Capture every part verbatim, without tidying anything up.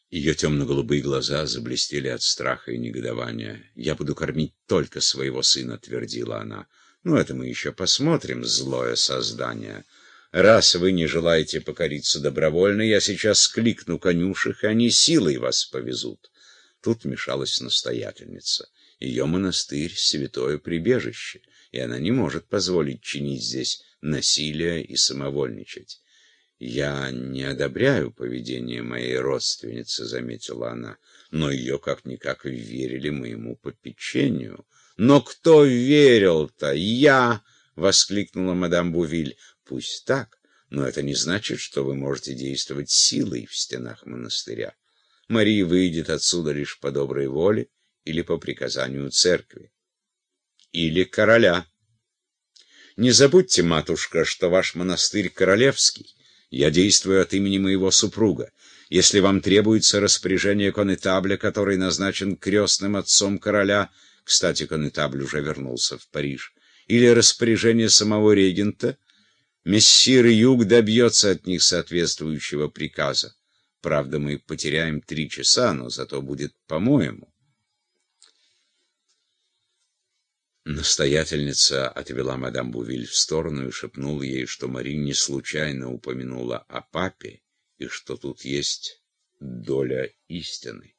Ее темно-голубые глаза заблестели от страха и негодования. «Я буду кормить только своего сына», — твердила она. «Ну, это мы еще посмотрим, злое создание. Раз вы не желаете покориться добровольно, я сейчас кликну конюшек, и они силой вас повезут». Тут вмешалась настоятельница. Ее монастырь — святое прибежище, и она не может позволить чинить здесь насилие и самовольничать. «Я не одобряю поведение моей родственницы», — заметила она, — «но ее как-никак верили моему попечению». «Но кто верил-то? Я!» — воскликнула мадам Бувиль. «Пусть так, но это не значит, что вы можете действовать силой в стенах монастыря. Мария выйдет отсюда лишь по доброй воле или по приказанию церкви. Или короля. Не забудьте, матушка, что ваш монастырь королевский. Я действую от имени моего супруга. Если вам требуется распоряжение конетабля, который назначен крестным отцом короля, кстати, конетабль уже вернулся в Париж, или распоряжение самого регента, мессир Юг добьется от них соответствующего приказа. Правда, мы потеряем три часа, но зато будет по-моему». Настоятельница отвела мадам Бувиль в сторону и шепнула ей, что Мари не случайно упомянула о папе и что тут есть доля истины.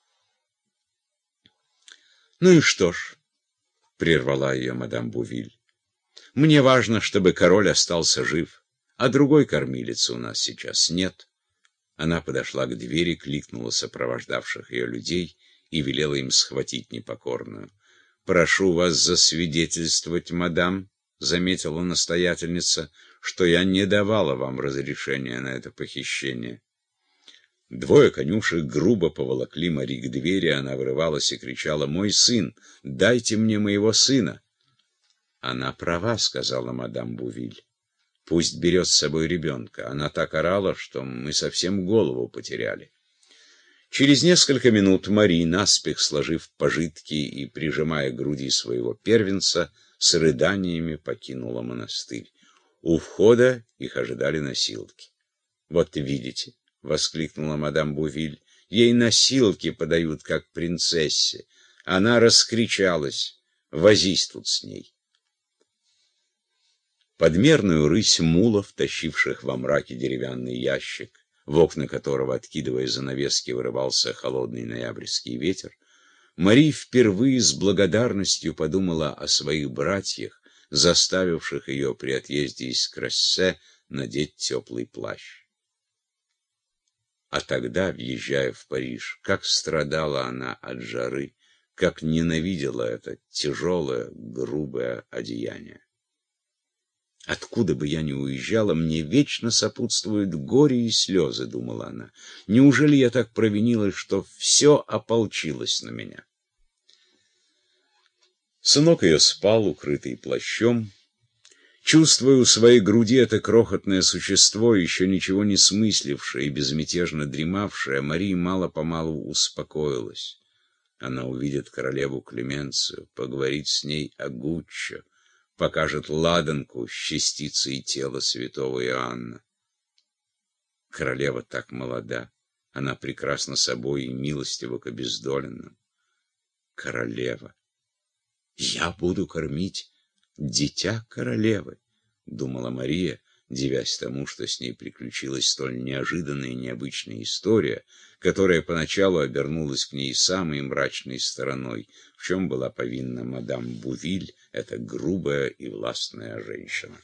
«Ну и что ж», — прервала ее мадам Бувиль, — «мне важно, чтобы король остался жив, а другой кормилицы у нас сейчас нет». Она подошла к двери, кликнула сопровождавших ее людей и велела им схватить непокорную. «Прошу вас засвидетельствовать, мадам», — заметила настоятельница, — «что я не давала вам разрешения на это похищение». Двое конюшек грубо поволокли Мари к двери, она вырывалась и кричала: «Мой сын! Дайте мне моего сына!» «Она права», — сказала мадам Бувиль. «Пусть берет с собой ребенка». Она так орала, что мы совсем голову потеряли. Через несколько минут Мари, наспех сложив пожитки и прижимая к груди своего первенца, с рыданиями покинула монастырь. У входа их ожидали носилки. «Вот видите», — воскликнула мадам Бувиль, — «ей носилки подают, как принцессе». Она раскричалась: «Возись тут с ней». Подмерную рысь мулов, тащивших во мраке деревянный ящик, в окна которого, откидывая занавески, вырывался холодный ноябрьский ветер, Мари впервые с благодарностью подумала о своих братьях, заставивших ее при отъезде из Крессе надеть теплый плащ. А тогда, въезжая в Париж, как страдала она от жары, как ненавидела это тяжелое, грубое одеяние. «Откуда бы я ни уезжала, мне вечно сопутствуют горе и слезы», — думала она. «Неужели я так провинилась, что все ополчилось на меня?» Сынок ее спал, укрытый плащом. Чувствуя у своей груди это крохотное существо, еще ничего не смыслившее и безмятежно дремавшее, Мария мало-помалу успокоилась. Она увидит королеву Клеменцию, поговорит с ней о Гуччо, покажет ладанку с частицей тела святого Иоанна. Королева так молода, она прекрасна собой и милостива к обездоленным. Королева. «Я буду кормить дитя королевы», — думала Мария, дивясь тому, что с ней приключилась столь неожиданная и необычная история, которая поначалу обернулась к ней самой мрачной стороной, в чем была повинна мадам Бувиль, эта грубая и властная женщина.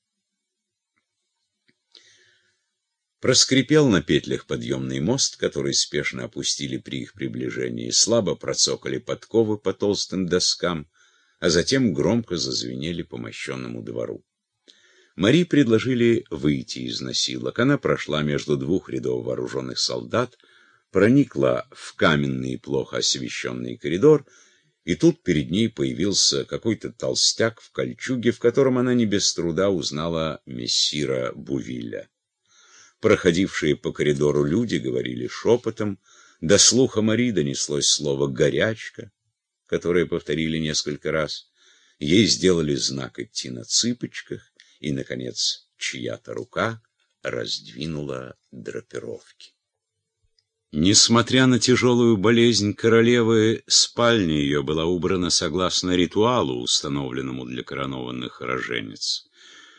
Проскрипел на петлях подъемный мост, который спешно опустили при их приближении, слабо процокали подковы по толстым доскам, а затем громко зазвенели по мощенному двору. Мари предложили выйти из носилок. Она прошла между двух рядов вооруженных солдат, проникла в каменный, плохо освещенный коридор, и тут перед ней появился какой-то толстяк в кольчуге, в котором она не без труда узнала мессира Бувиля. Проходившие по коридору люди говорили шепотом, до слуха Мари донеслось слово «горячка», которое повторили несколько раз. Ей сделали знак идти на цыпочках, и, наконец, чья-то рука раздвинула драпировки. Несмотря на тяжелую болезнь королевы, спальня ее была убрана согласно ритуалу, установленному для коронованных роженец.